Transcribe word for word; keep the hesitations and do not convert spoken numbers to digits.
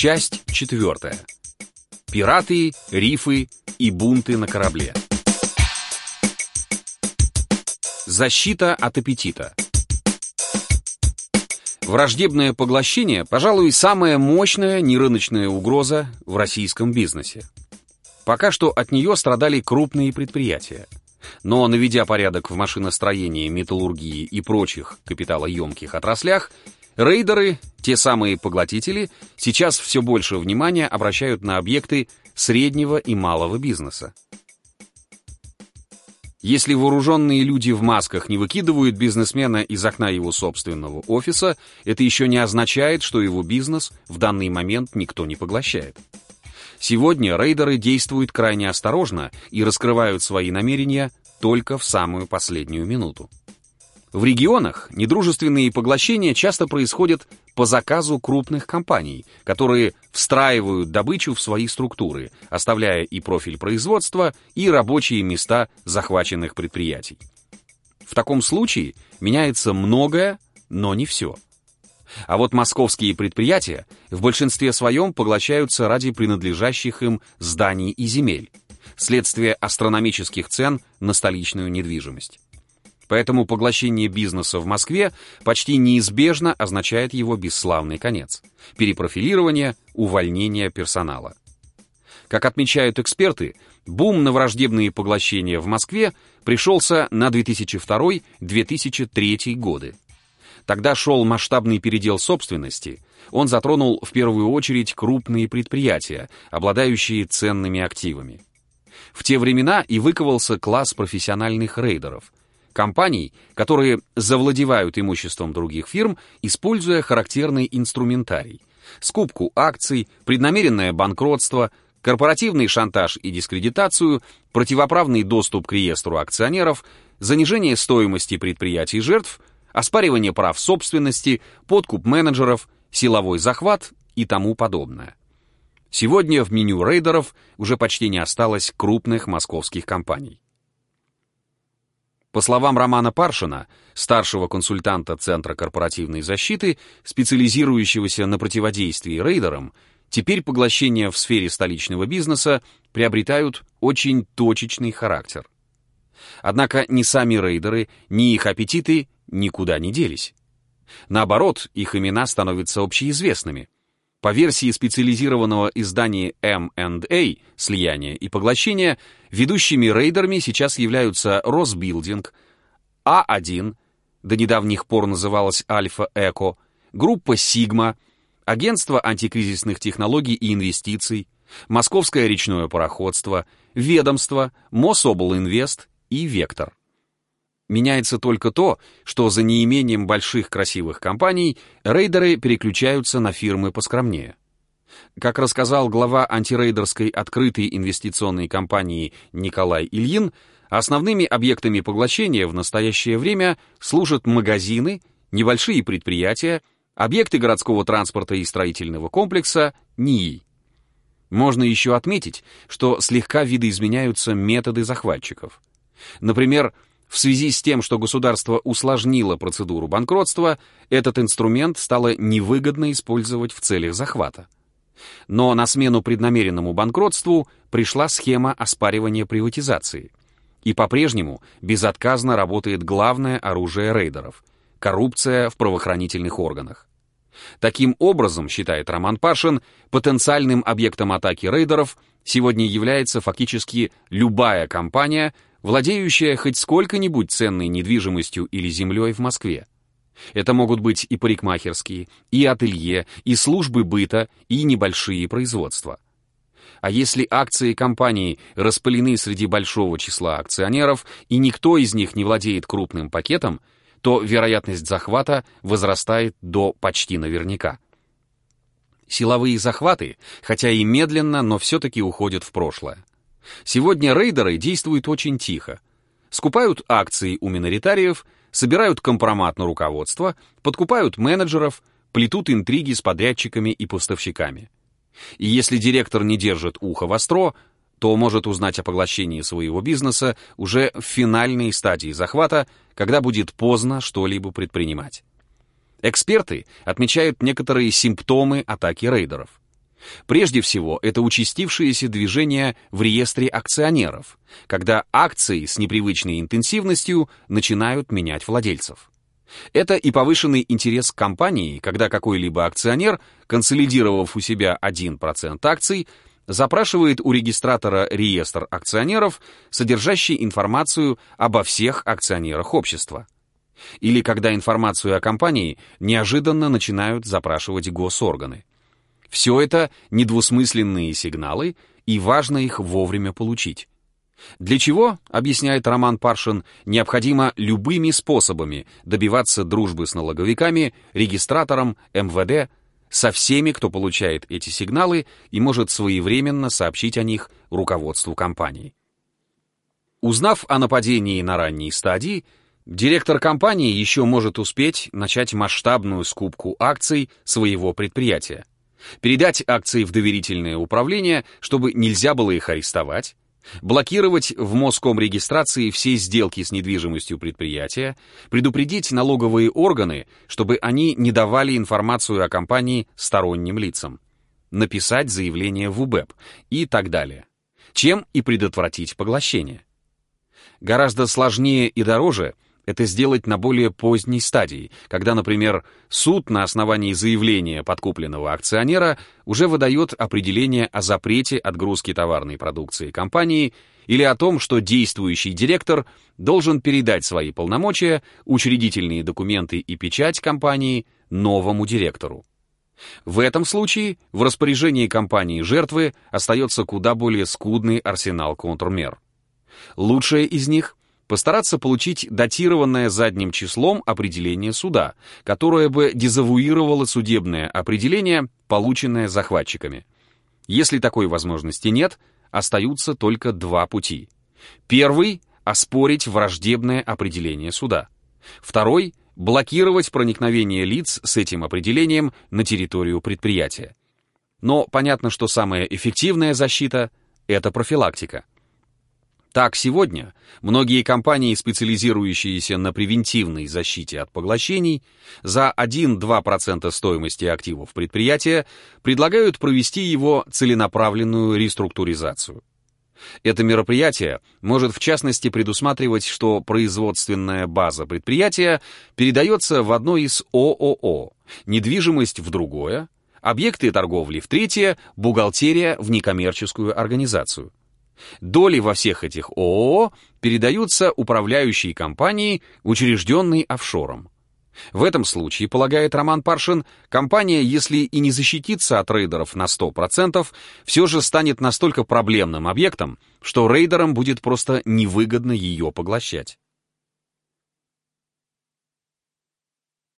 Часть четвертая. Пираты, рифы и бунты на корабле. Защита от аппетита. Враждебное поглощение, пожалуй, самая мощная нерыночная угроза в российском бизнесе. Пока что от нее страдали крупные предприятия. Но, наведя порядок в машиностроении, металлургии и прочих капиталоемких отраслях, рейдеры, те самые поглотители, сейчас все больше внимания обращают на объекты среднего и малого бизнеса. Если вооруженные люди в масках не выкидывают бизнесмена из окна его собственного офиса, это еще не означает, что его бизнес в данный момент никто не поглощает. Сегодня рейдеры действуют крайне осторожно и раскрывают свои намерения только в самую последнюю минуту. В регионах недружественные поглощения часто происходят по заказу крупных компаний, которые встраивают добычу в свои структуры, оставляя и профиль производства, и рабочие места захваченных предприятий. В таком случае меняется многое, но не все. А вот московские предприятия в большинстве своем поглощаются ради принадлежащих им зданий и земель, вследствие астрономических цен на столичную недвижимость. Поэтому поглощение бизнеса в Москве почти неизбежно означает его бесславный конец – перепрофилирование, увольнение персонала. Как отмечают эксперты, бум на враждебные поглощения в Москве пришелся на две тысячи второй — две тысячи третий годы. Тогда шел масштабный передел собственности, он затронул в первую очередь крупные предприятия, обладающие ценными активами. В те времена и выковался класс профессиональных рейдеров – компаний, которые завладевают имуществом других фирм, используя характерный инструментарий: скупку акций, преднамеренное банкротство, корпоративный шантаж и дискредитацию, противоправный доступ к реестру акционеров, занижение стоимости предприятий жертв, оспаривание прав собственности, подкуп менеджеров, силовой захват и тому подобное. Сегодня в меню рейдеров уже почти не осталось крупных московских компаний. По словам Романа Паршина, старшего консультанта Центра корпоративной защиты, специализирующегося на противодействии рейдерам, теперь поглощения в сфере столичного бизнеса приобретают очень точечный характер. Однако ни сами рейдеры, ни их аппетиты никуда не делись. Наоборот, их имена становятся общеизвестными. По версии специализированного издания эм энд эй «Слияние и поглощение», ведущими рейдерами сейчас являются Росбилдинг, а один, до недавних пор называлась Альфа-Эко, группа Сигма, Агентство антикризисных технологий и инвестиций, Московское речное пароходство, Ведомство, Мособлинвест и Вектор. Меняется только то, что за неимением больших красивых компаний рейдеры переключаются на фирмы поскромнее. Как рассказал глава антирейдерской открытой инвестиционной компании Николай Ильин, основными объектами поглощения в настоящее время служат магазины, небольшие предприятия, объекты городского транспорта и строительного комплекса, НИИ. Можно еще отметить, что слегка видоизменяются методы захватчиков. Например, в связи с тем, что государство усложнило процедуру банкротства, этот инструмент стало невыгодно использовать в целях захвата. Но на смену преднамеренному банкротству пришла схема оспаривания приватизации. И по-прежнему безотказно работает главное оружие рейдеров – коррупция в правоохранительных органах. Таким образом, считает Роман Паршин, потенциальным объектом атаки рейдеров сегодня является фактически любая компания, владеющая хоть сколько-нибудь ценной недвижимостью или землей в Москве. Это могут быть и парикмахерские, и ателье, и службы быта, и небольшие производства. А если акции компании распылены среди большого числа акционеров, и никто из них не владеет крупным пакетом, то вероятность захвата возрастает до почти наверняка. Силовые захваты, хотя и медленно, но все-таки уходят в прошлое. Сегодня рейдеры действуют очень тихо. Скупают акции у миноритариев, собирают компромат на руководство, подкупают менеджеров, плетут интриги с подрядчиками и поставщиками. И если директор не держит ухо востро, то может узнать о поглощении своего бизнеса уже в финальной стадии захвата, когда будет поздно что-либо предпринимать. Эксперты отмечают некоторые симптомы атаки рейдеров. Прежде всего, это участившееся движение в реестре акционеров, когда акции с непривычной интенсивностью начинают менять владельцев. Это и повышенный интерес к компании, когда какой-либо акционер, консолидировав у себя один процент акций, запрашивает у регистратора реестр акционеров, содержащий информацию обо всех акционерах общества. Или когда информацию о компании неожиданно начинают запрашивать госорганы. Все это недвусмысленные сигналы, и важно их вовремя получить. Для чего, объясняет Роман Паршин, необходимо любыми способами добиваться дружбы с налоговиками, регистратором, эм вэ дэ, со всеми, кто получает эти сигналы и может своевременно сообщить о них руководству компании. Узнав о нападении на ранней стадии, директор компании еще может успеть начать масштабную скупку акций своего предприятия, передать акции в доверительное управление, чтобы нельзя было их арестовать, блокировать в Москомрегистрации все сделки с недвижимостью предприятия, предупредить налоговые органы, чтобы они не давали информацию о компании сторонним лицам, написать заявление в УБЭП и так далее, чем и предотвратить поглощение. Гораздо сложнее и дороже это сделать на более поздней стадии, когда, например, суд на основании заявления подкупленного акционера уже выдает определение о запрете отгрузки товарной продукции компании или о том, что действующий директор должен передать свои полномочия, учредительные документы и печать компании новому директору. В этом случае в распоряжении компании жертвы остается куда более скудный арсенал контрмер. Лучшее из них — постараться получить датированное задним числом определение суда, которое бы дезавуировало судебное определение, полученное захватчиками. Если такой возможности нет, остаются только два пути. Первый — оспорить враждебное определение суда. Второй — блокировать проникновение лиц с этим определением на территорию предприятия. Но понятно, что самая эффективная защита — это профилактика. Так, сегодня многие компании, специализирующиеся на превентивной защите от поглощений, за один-два процента стоимости активов предприятия предлагают провести его целенаправленную реструктуризацию. Это мероприятие может в частности предусматривать, что производственная база предприятия передается в одно из о о о, недвижимость в другое, объекты торговли в третье, бухгалтерия в некоммерческую организацию. Доли во всех этих о о о передаются управляющей компании, учрежденной офшором. В этом случае, полагает Роман Паршин, компания, если и не защитится от рейдеров на сто процентов, все же станет настолько проблемным объектом, что рейдерам будет просто невыгодно ее поглощать.